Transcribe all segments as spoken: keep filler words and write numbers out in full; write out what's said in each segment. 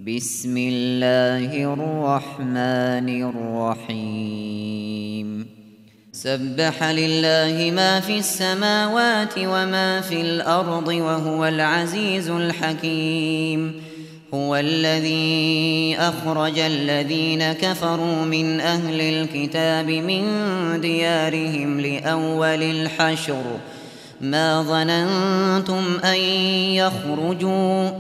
بسم الله الرحمن الرحيم سبح لله ما في السماوات وما في الأرض وهو العزيز الحكيم هو الذي أخرج الذين كفروا من أهل الكتاب من ديارهم لأول الحشر ما ظننتم أن يخرجوا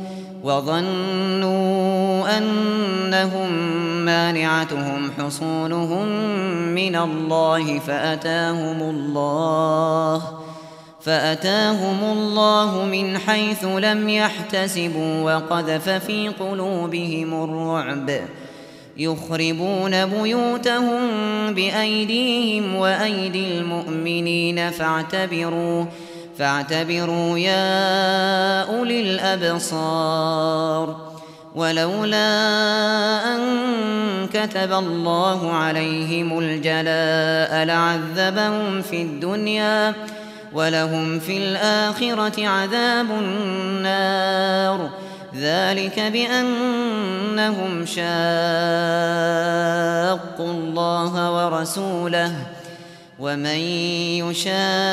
وظنوا أنهم مانعتهم حصونهم من الله فأتاهم الله فأتاهم الله من حيث لم يحتسبوا وقذف في قلوبهم الرعب يخربون بيوتهم بأيديهم وأيدي المؤمنين فاعتبروا فاعتبروا يا أولي الأبصار ولولا أن كتب الله عليهم الجلاء لعذبهم في الدنيا ولهم في الآخرة عذاب النار ذلك بأنهم شاقوا الله ورسوله ومن يشاق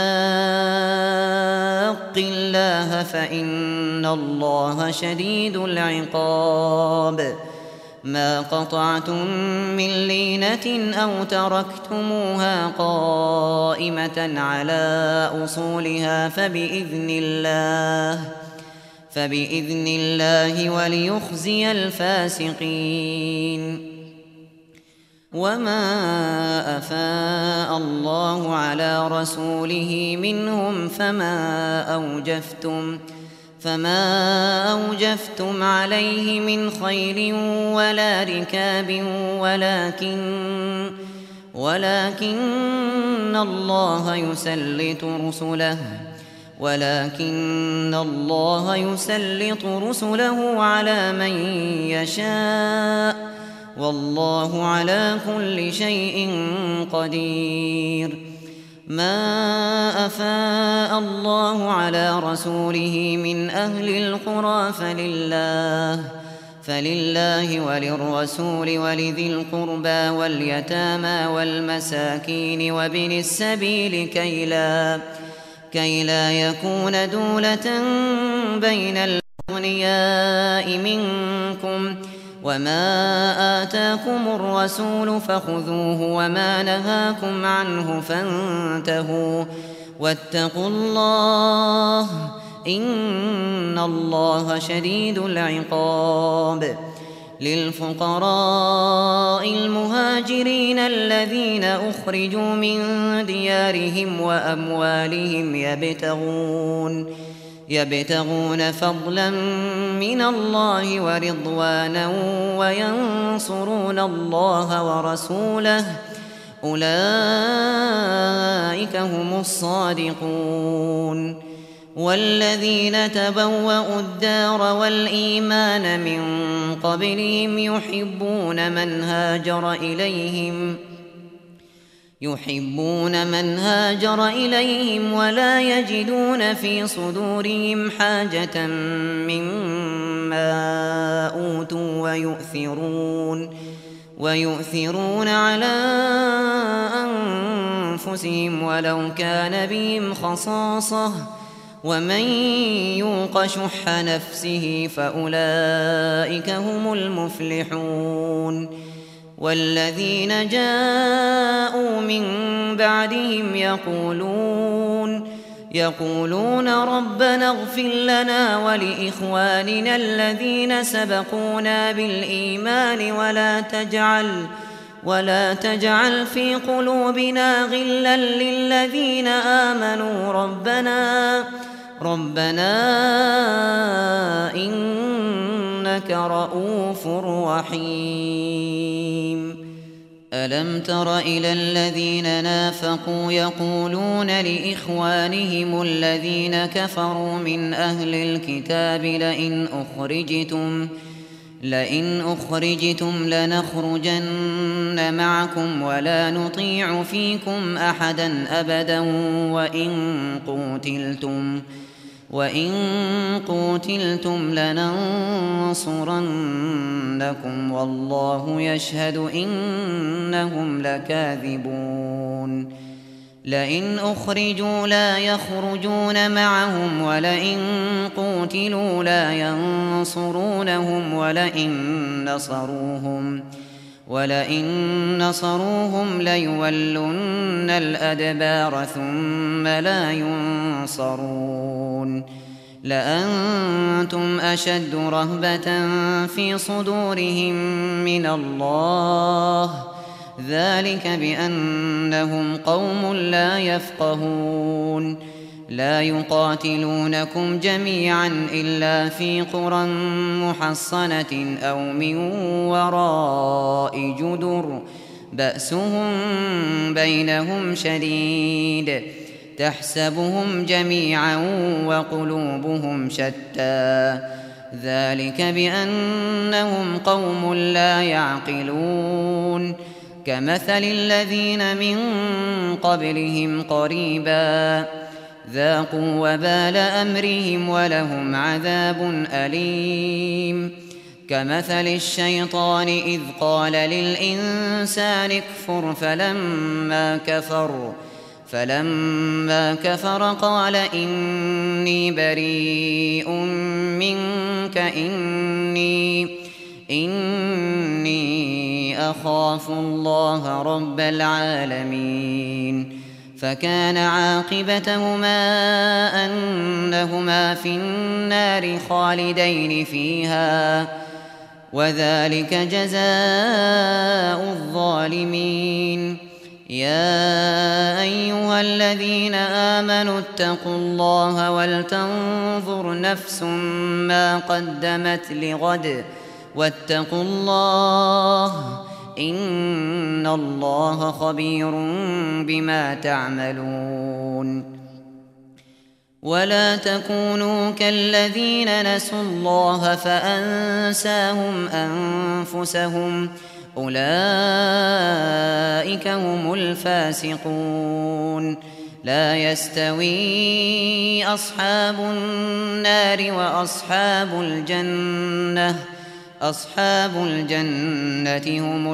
الله فإن الله شديد العقاب ما قطعتم من لينة أو تركتموها قائمة على أصولها فبإذن الله فبإذن الله وليخزي الفاسقين وما أفاء الله على رسوله منهم فما أوجفتم فما أوجفتم عليه من خيل ولا ركاب ولكن ولكن الله يسلط رسله ولكن الله يسلط رسله على من يشاء والله على كل شيء قدير ما أفاء الله على رسوله من أهل القرى فلله فلله وللرسول ولذي القربى واليتامى والمساكين وابن السبيل كي لا كي لا يكون دولة بين الأغنياء منكم وما آتاكم الرسول فخذوه وما نهاكم عنه فانتهوا واتقوا الله إن الله شديد العقاب للفقراء المهاجرين الذين أخرجوا من ديارهم وأموالهم يبتغون يبتغون فضلا من الله ورضوانا وينصرون الله ورسوله أولئك هم الصادقون والذين تبوأوا الدار والإيمان من قبلهم يحبون من هاجر إليهم يحبون من هاجر إليهم ولا يجدون في صدورهم حاجة مما أوتوا ويؤثرون ويؤثرون على أنفسهم ولو كان بهم خصاصة ومن يوق شح نفسه فأولئك هم المفلحون والذين جاءوا من بعدهم يقولون يقولون ربنا اغفر لنا ولإخواننا الذين سبقونا بالإيمان ولا تجعل ولا تجعل في قلوبنا غلا للذين آمنوا ربنا ربنا إنك رؤوف رحيم ألم تر إلى الذين نافقوا يقولون لإخوانهم الذين كفروا من أهل الكتاب لئن أخرجتم لئن أخرجتم لنخرجن معكم ولا نطيع فيكم أحدا أبدا وإن قوتلتم وإن قوتلتم لننصرنكم ليفتننكم والله يشهد إنهم لكاذبون لئن أخرجوا لا يخرجون معهم ولئن قوتلوا لا ينصرونهم ولئن نصروهم ولئن نصروهم ليولن الأدبار ثم لا ينصرون لأنتم أشد رهبة في صدورهم من الله ذلك بأنهم قوم لا يفقهون لا يقاتلونكم جميعا إلا في قرى محصنة أو من وراء جدر بأسهم بينهم شديد تحسبهم جميعا وقلوبهم شتى ذلك بأنهم قوم لا يعقلون كمثل الذين من قبلهم قريبا ذاقوا وبال أمرهم ولهم عذاب أليم كمثل الشيطان إذ قال للإنسان اكفر فلما كفر فلما كفر قال إني بريء منك إني إني أخاف الله رب العالمين فكان عاقبتهما أنهما في النار خالدين فيها وذلك جزاء الظالمين يا أيها الذين آمنوا اتقوا الله ولتنظر نفس ما قدمت لغد واتقوا الله إن الله خبير بما تعملون ولا تكونوا كالذين نسوا الله فأنساهم أنفسهم أولئك هم الفاسقون لا يستوي أصحاب النار وأصحاب الجنة أصحاب الجنة هم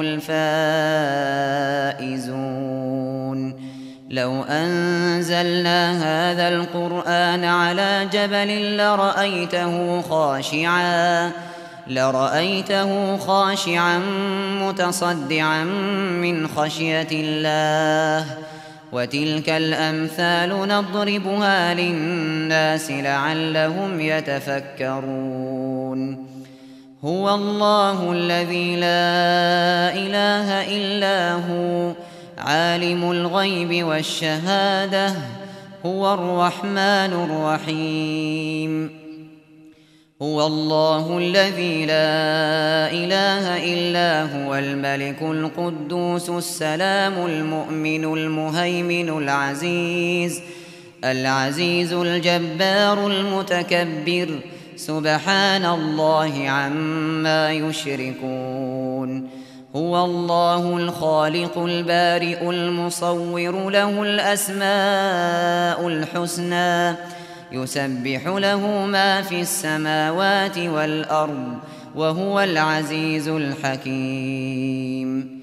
الفائزون لو أنزلنا هذا القرآن على جبل لرأيته خاشعا لرأيته خاشعا متصدعا من خشية الله وتلك الأمثال نضربها للناس لعلهم يتفكرون هو الله الذي لا إله إلا هو عالم الغيب والشهادة هو الرحمن الرحيم هو الله الذي لا إله إلا هو الملك القدوس السلام المؤمن المهيمن العزيز العزيز الجبار المتكبر سبحان الله عما يشركون هو الله الخالق البارئ المصور له الأسماء الحسنى يسبح له ما في السماوات والأرض وهو العزيز الحكيم